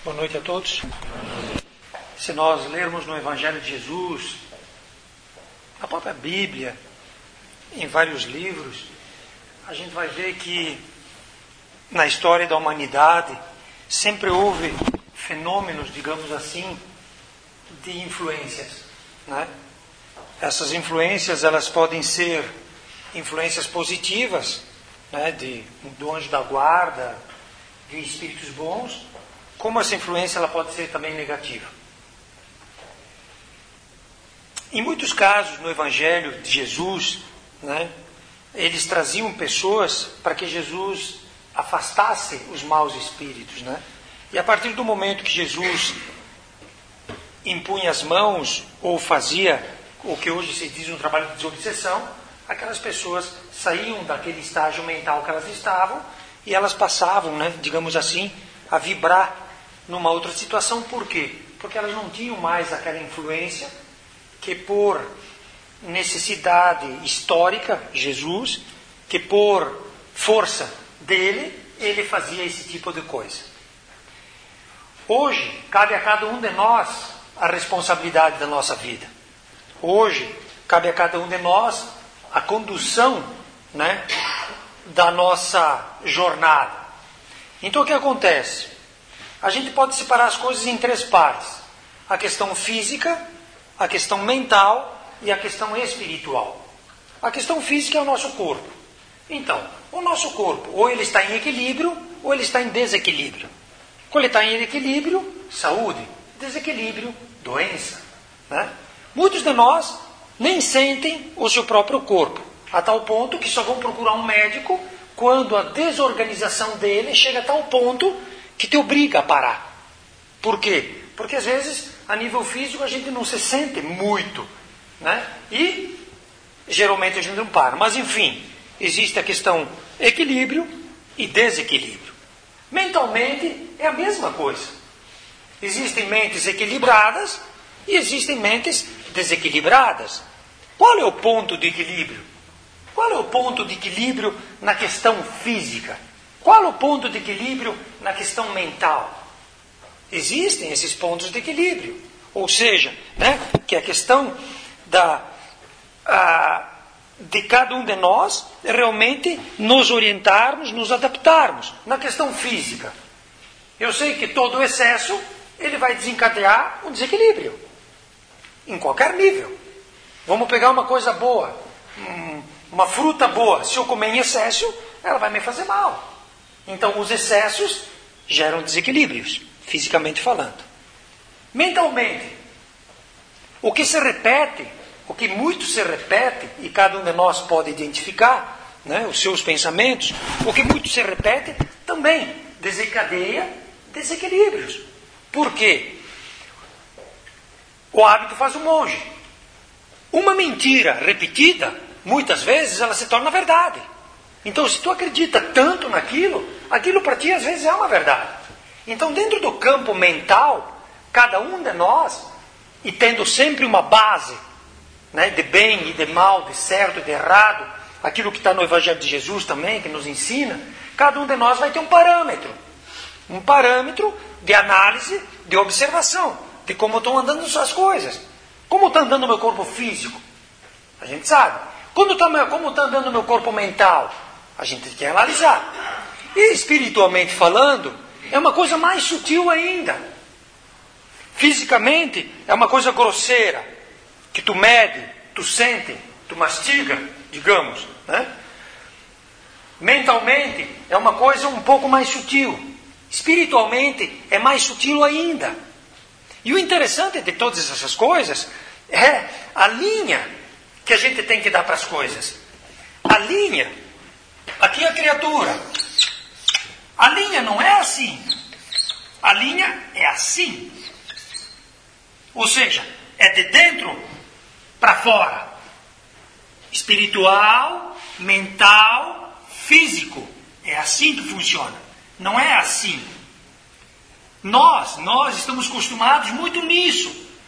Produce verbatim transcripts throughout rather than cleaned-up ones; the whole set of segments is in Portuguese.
Boa noite a todos. Se nós lermos no Evangelho de Jesus, na própria Bíblia, em vários livros, a gente vai ver que na história da humanidade sempre houve fenômenos, digamos assim, de influências, né? Essas influências, elas podem ser influências positivas, né, de, do anjo da guarda, de espíritos bons, como essa influência ela pode ser também negativa. Em muitos casos, no Evangelho de Jesus, né, eles traziam pessoas para que Jesus afastasse os maus espíritos, né? E a partir do momento que Jesus impunha as mãos ou fazia o que hoje se diz um trabalho de desobsessão, aquelas pessoas saíam daquele estágio mental que elas estavam e elas passavam, né, digamos assim, a vibrar numa outra situação. Por quê? Porque elas não tinham mais aquela influência que por necessidade histórica, Jesus, que por força dele, ele fazia esse tipo de coisa. Hoje, cabe a cada um de nós a responsabilidade da nossa vida. Hoje, cabe a cada um de nós a condução, né, da nossa jornada. Então, o que acontece? A gente pode separar as coisas em três partes: a questão física, a questão mental e a questão espiritual. A questão física é o nosso corpo. Então, o nosso corpo, ou ele está em equilíbrio, ou ele está em desequilíbrio. Quando ele está em equilíbrio, saúde; desequilíbrio, doença, né? Muitos de nós nem sentem o seu próprio corpo, a tal ponto que só vão procurar um médico quando a desorganização dele chega a tal ponto que te obriga a parar. Por quê? Porque às vezes, a nível físico, a gente não se sente muito, né? E geralmente a gente não para. Mas enfim, existe a questão equilíbrio e desequilíbrio. Mentalmente é a mesma coisa. Existem mentes equilibradas e existem mentes desequilibradas. Qual é o ponto de equilíbrio? Qual é o ponto de equilíbrio na questão física? Qual é o ponto de equilíbrio na questão mental? Existem esses pontos de equilíbrio. Ou seja, né, que a questão da, a, de cada um de nós realmente nos orientarmos, nos adaptarmos. Na questão física, eu sei que todo o excesso ele vai desencadear um desequilíbrio. Em qualquer nível. Vamos pegar uma coisa boa, uma fruta boa. Se eu comer em excesso, ela vai me fazer mal. Então, os excessos geram desequilíbrios, fisicamente falando. Mentalmente, o que se repete, o que muito se repete, e cada um de nós pode identificar, né, os seus pensamentos, o que muito se repete também desencadeia desequilíbrios. Por quê? O hábito faz o monge. Uma mentira repetida, muitas vezes, ela se torna verdade. Então, se tu acredita tanto naquilo, aquilo para ti às vezes é uma verdade. Então, dentro do campo mental, cada um de nós, e tendo sempre uma base, né, de bem e de mal, de certo e de errado, aquilo que está no Evangelho de Jesus também, que nos ensina, cada um de nós vai ter um parâmetro. Um parâmetro de análise, de observação, de como estão andando as coisas. Como está andando o meu corpo físico? A gente sabe. Quando tá, como está andando o meu corpo mental? A gente tem que analisar. E espiritualmente falando, é uma coisa mais sutil ainda. Fisicamente, é uma coisa grosseira, que tu mede, tu sente, tu mastiga, digamos, né? Mentalmente, é uma coisa um pouco mais sutil. Espiritualmente, é mais sutil ainda. E o interessante de todas essas coisas é a linha que a gente tem que dar para as coisas. A linha, aqui é a criatura. A linha não é assim. A linha é assim. Ou seja, é de dentro para fora. Espiritual, mental, físico. É assim que funciona. Não é assim. Nós, nós estamos acostumados muito nisso.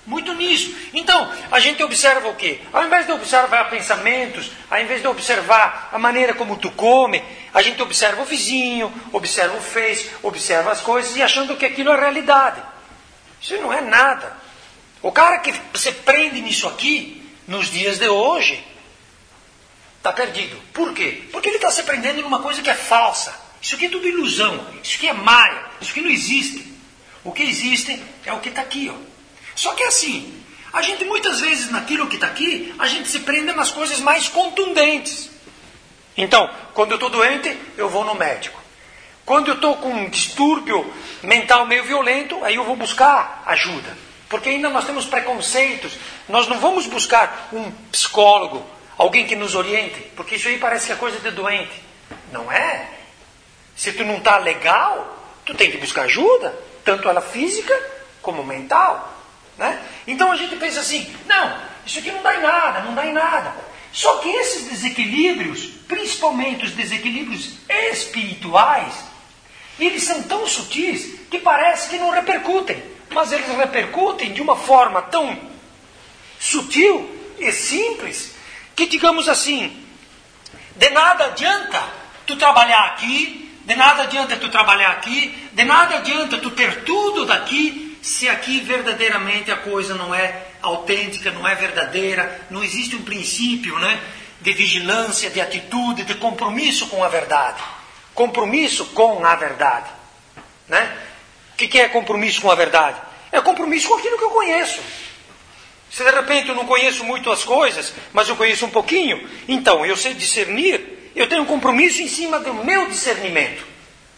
muito nisso. Então, a gente observa o quê? Ao invés de observar pensamentos, ao invés de observar a maneira como tu come, a gente observa o vizinho, observa o Face, observa as coisas e achando que aquilo é realidade. Isso não é nada. O cara que se prende nisso aqui, nos dias de hoje, está perdido. Por quê? Porque ele está se prendendo numa coisa que é falsa. Isso aqui é tudo ilusão. Isso aqui é maia. Isso aqui não existe. O que existe é o que está aqui, ó. Só que assim, a gente muitas vezes naquilo que está aqui, a gente se prende nas coisas mais contundentes. Então, quando eu estou doente, eu vou no médico. Quando eu estou com um distúrbio mental meio violento, aí eu vou buscar ajuda. Porque ainda nós temos preconceitos. Nós não vamos buscar um psicólogo, alguém que nos oriente, porque isso aí parece que é coisa de doente. Não é. Se tu não está legal, tu tem que buscar ajuda, tanto ela física como mental. Né? Então a gente pensa assim, não, isso aqui não dá em nada, não dá em nada. Só que esses desequilíbrios, principalmente os desequilíbrios espirituais, eles são tão sutis que parece que não repercutem. Mas eles repercutem de uma forma tão sutil e simples que, digamos assim, de nada adianta tu trabalhar aqui, de nada adianta tu trabalhar aqui, de nada adianta tu ter tudo daqui, se aqui verdadeiramente a coisa não é autêntica, não é verdadeira, não existe um princípio, né, de vigilância, de atitude, de compromisso com a verdade. Compromisso com a verdade. Né? O que é compromisso com a verdade? É compromisso com aquilo que eu conheço. Se de repente eu não conheço muito as coisas, mas eu conheço um pouquinho, então eu sei discernir, eu tenho um compromisso em cima do meu discernimento.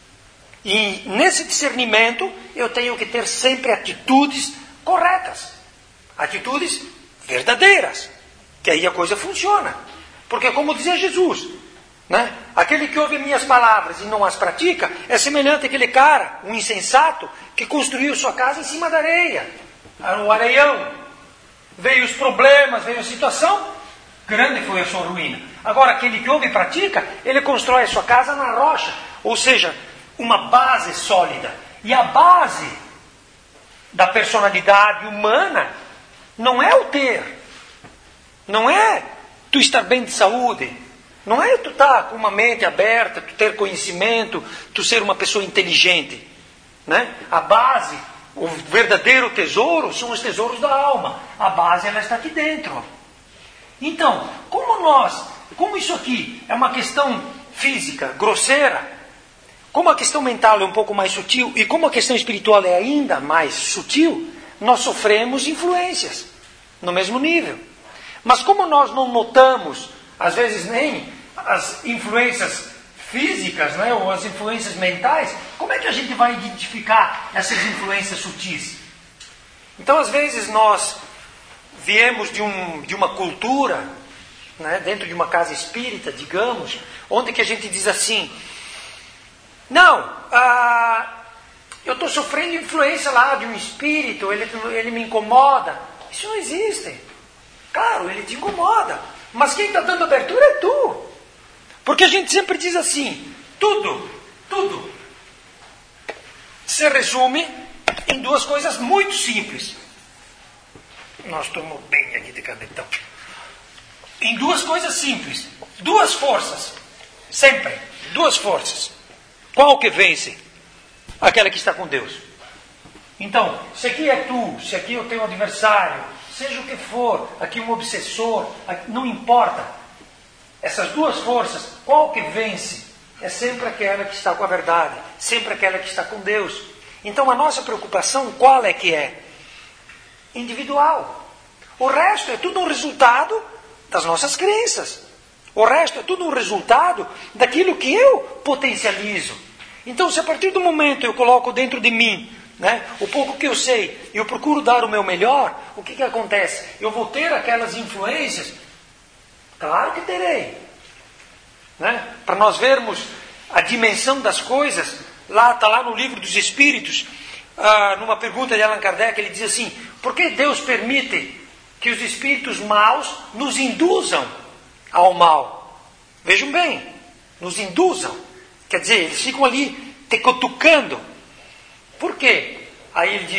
E nesse discernimento eu tenho que ter sempre atitudes corretas. Atitudes verdadeiras. Que aí a coisa funciona. Porque como dizia Jesus, né? Aquele que ouve minhas palavras e não as pratica é semelhante àquele cara, um insensato, que construiu sua casa em cima da areia. O areião. Veio os problemas, veio a situação, grande foi a sua ruína. Agora aquele que ouve e pratica, ele constrói a sua casa na rocha. Ou seja, uma base sólida. E a base da personalidade humana não é o ter. Não é tu estar bem de saúde. Não é tu estar com uma mente aberta, tu ter conhecimento, tu ser uma pessoa inteligente. Né? A base, o verdadeiro tesouro são os tesouros da alma. A base ela está aqui dentro. Então, como nós, como isso aqui é uma questão física, grosseira, como a questão mental é um pouco mais sutil e como a questão espiritual é ainda mais sutil, nós sofremos influências no mesmo nível. Mas como nós não notamos, às vezes nem as influências físicas, né, ou as influências mentais, como é que a gente vai identificar essas influências sutis? Então, às vezes, nós viemos de, um, de uma cultura, né, dentro de uma casa espírita, digamos, onde que a gente diz assim, não, ah, eu estou sofrendo influência lá de um espírito, ele, ele me incomoda. Isso não existe. Claro, ele te incomoda. Mas quem está dando abertura é tu. Porque a gente sempre diz assim, tudo, tudo se resume em duas coisas muito simples. Nós estamos bem aqui de canetão. Em duas coisas simples. Duas forças. Sempre. Duas forças. Qual que vence? Aquela que está com Deus. Então, se aqui é tu, se aqui é o teu adversário, seja o que for, aqui um obsessor, não importa. Essas duas forças, qual que vence? É sempre aquela que está com a verdade, sempre aquela que está com Deus. Então a nossa preocupação, qual é que é? Individual. O resto é tudo um resultado das nossas crenças. O resto é tudo um resultado daquilo que eu potencializo. Então, se a partir do momento eu coloco dentro de mim, né, o pouco que eu sei, e eu procuro dar o meu melhor, o que, que acontece? Eu vou ter aquelas influências? Claro que terei. Né? Para nós vermos a dimensão das coisas, lá está lá no Livro dos Espíritos, ah, numa pergunta de Allan Kardec, ele diz assim, por que Deus permite que os espíritos maus nos induzam ao mal? Vejam bem, nos induzam. Quer dizer, eles ficam ali te cutucando. Por quê? Aí ele diz,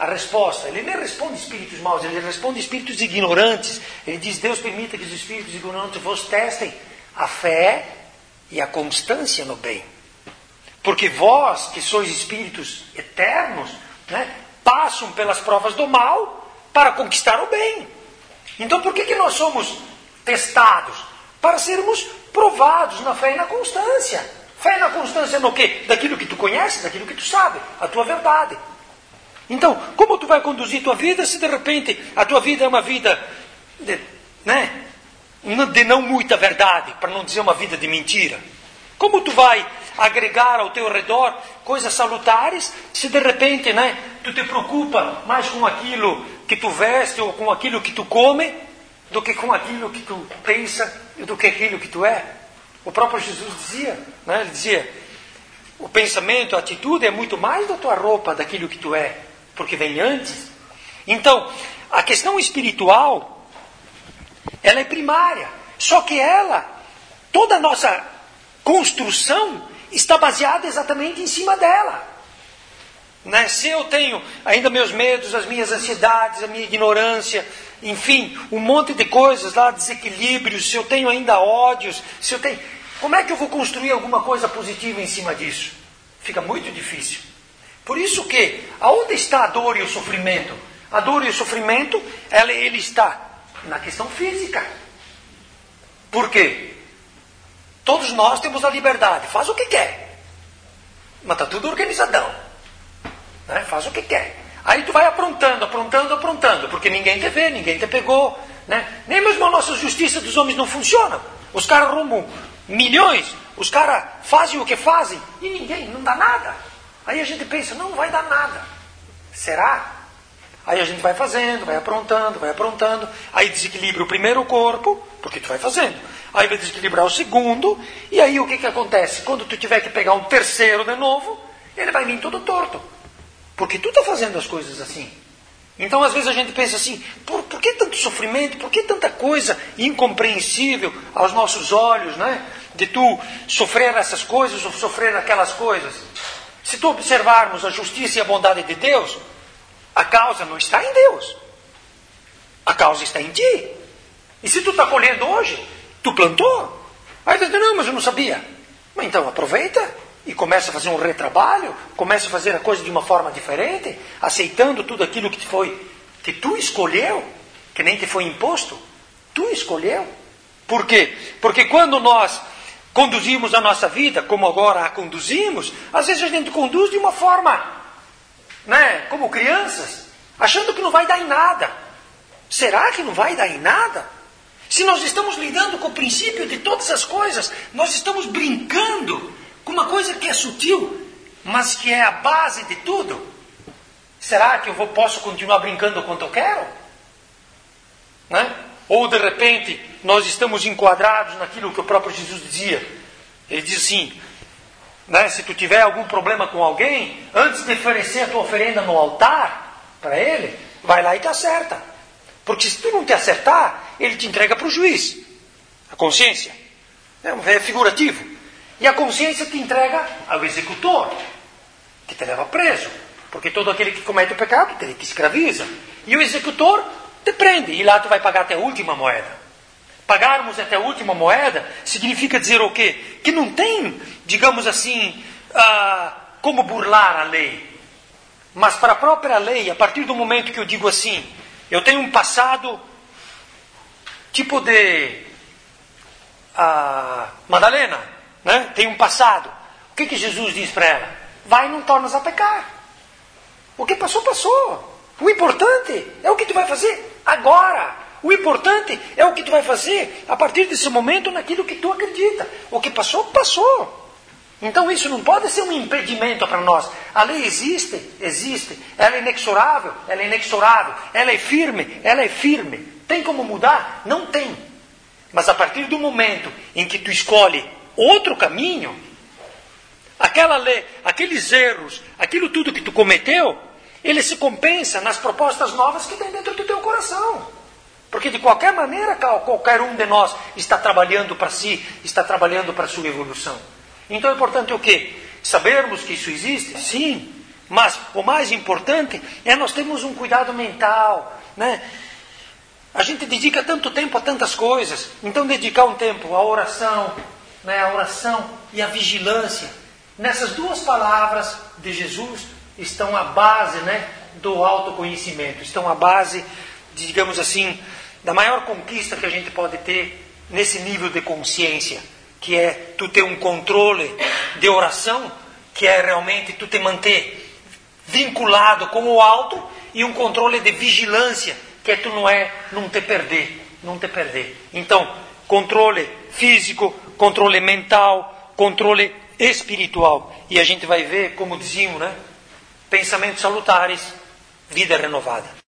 a resposta. Ele nem responde espíritos maus, ele responde espíritos ignorantes. Ele diz, Deus permita que os espíritos ignorantes vos testem a fé e a constância no bem. Porque vós, que sois espíritos eternos, né, passam pelas provas do mal para conquistar o bem. Então por que, que nós somos testados? Para sermos provados na fé e na constância. Fé e na constância no quê? Daquilo que tu conheces, daquilo que tu sabe, a tua verdade. Então, como tu vai conduzir tua vida se de repente a tua vida é uma vida de, né, de não muita verdade, para não dizer uma vida de mentira? Como tu vai agregar ao teu redor coisas salutares se de repente, né, tu te preocupa mais com aquilo que tu veste ou com aquilo que tu come do que com aquilo que tu pensa e do que aquilo que tu é? O próprio Jesus dizia, né, ele dizia, o pensamento, a atitude é muito mais da tua roupa, daquilo que tu é, porque vem antes. Então, a questão espiritual, ela é primária. Só que ela, toda a nossa construção está baseada exatamente em cima dela. Né? Se eu tenho ainda meus medos, as minhas ansiedades, a minha ignorância, enfim, um monte de coisas lá, desequilíbrios, se eu tenho ainda ódios, se eu tenho... como é que eu vou construir alguma coisa positiva em cima disso? Fica muito difícil. Por isso que, aonde está a dor e o sofrimento? A dor e o sofrimento, ela, ele está na questão física. Por quê? Todos nós temos a liberdade, faz o que quer. Mas está tudo organizadão. Né? Faz o que quer. Aí tu vai aprontando, aprontando, aprontando, porque ninguém te vê, ninguém te pegou. Né? Nem mesmo a nossa justiça dos homens não funciona. Os caras roubam milhões, os caras fazem o que fazem e ninguém, não dá nada. Aí a gente pensa, não, não vai dar nada. Será? Aí a gente vai fazendo, vai aprontando, vai aprontando. Aí desequilibra o primeiro corpo, porque tu vai fazendo. Aí vai desequilibrar o segundo. E aí o que, que acontece? Quando tu tiver que pegar um terceiro de novo, ele vai vir todo torto. Porque tu está fazendo as coisas assim. Então às vezes a gente pensa assim, por, por que tanto sofrimento? Por que tanta coisa incompreensível aos nossos olhos, né? De tu sofrer essas coisas ou sofrer aquelas coisas. Se tu observarmos a justiça e a bondade de Deus, a causa não está em Deus. A causa está em ti. E se tu está colhendo hoje, tu plantou. Aí tu diz, não, mas eu não sabia. Mas então aproveita e começa a fazer um retrabalho, começa a fazer a coisa de uma forma diferente, aceitando tudo aquilo que, foi, que tu escolheu, que nem te foi imposto. Tu escolheu. Por quê? Porque quando nós conduzimos a nossa vida, como agora a conduzimos, às vezes a gente conduz de uma forma, né, como crianças, achando que não vai dar em nada. Será que não vai dar em nada? Se nós estamos lidando com o princípio de todas as coisas, nós estamos brincando com uma coisa que é sutil, mas que é a base de tudo. Será que eu vou, posso continuar brincando quanto eu quero? Né? Ou de repente nós estamos enquadrados naquilo que o próprio Jesus dizia. Ele diz assim, né, se tu tiver algum problema com alguém, antes de oferecer a tua oferenda no altar para ele, vai lá e te acerta. Porque se tu não te acertar, ele te entrega para o juiz. A consciência. É figurativo. E a consciência te entrega ao executor, que te leva preso. Porque todo aquele que comete o pecado, ele te escraviza. E o executor te prende. E lá tu vai pagar até a última moeda. Pagarmos até a última moeda significa dizer o quê? Que não tem, digamos assim, ah, como burlar a lei. Mas para a própria lei, a partir do momento que eu digo assim, eu tenho um passado tipo de ah, Madalena, né? Tem um passado. O que, que Jesus diz para ela? Vai e não tornas a pecar. O que passou, passou. O importante é o que tu vai fazer agora. O importante é o que tu vai fazer a partir desse momento naquilo que tu acredita. O que passou, passou. Então isso não pode ser um impedimento para nós. A lei existe, existe. Ela é inexorável, ela é inexorável. Ela é firme, ela é firme. Tem como mudar? Não tem. Mas a partir do momento em que tu escolhe outro caminho, aquela lei, aqueles erros, aquilo tudo que tu cometeu, ele se compensa nas propostas novas que tem dentro do teu coração. Porque de qualquer maneira, qualquer um de nós está trabalhando para si, está trabalhando para a sua evolução. Então é importante o quê? Sabermos que isso existe? Sim. Mas o mais importante é nós termos um cuidado mental, né? A gente dedica tanto tempo a tantas coisas, então dedicar um tempo à oração, né? A oração e a vigilância. Nessas duas palavras de Jesus estão a base, né, do autoconhecimento, estão a base, digamos assim, da maior conquista que a gente pode ter nesse nível de consciência, que é tu ter um controle de oração, que é realmente tu te manter vinculado com o alto, e um controle de vigilância, que é tu não é não te perder, não te perder. Então, controle físico, controle mental, controle espiritual. E a gente vai ver, como diziam, né? Pensamentos salutares, vida renovada.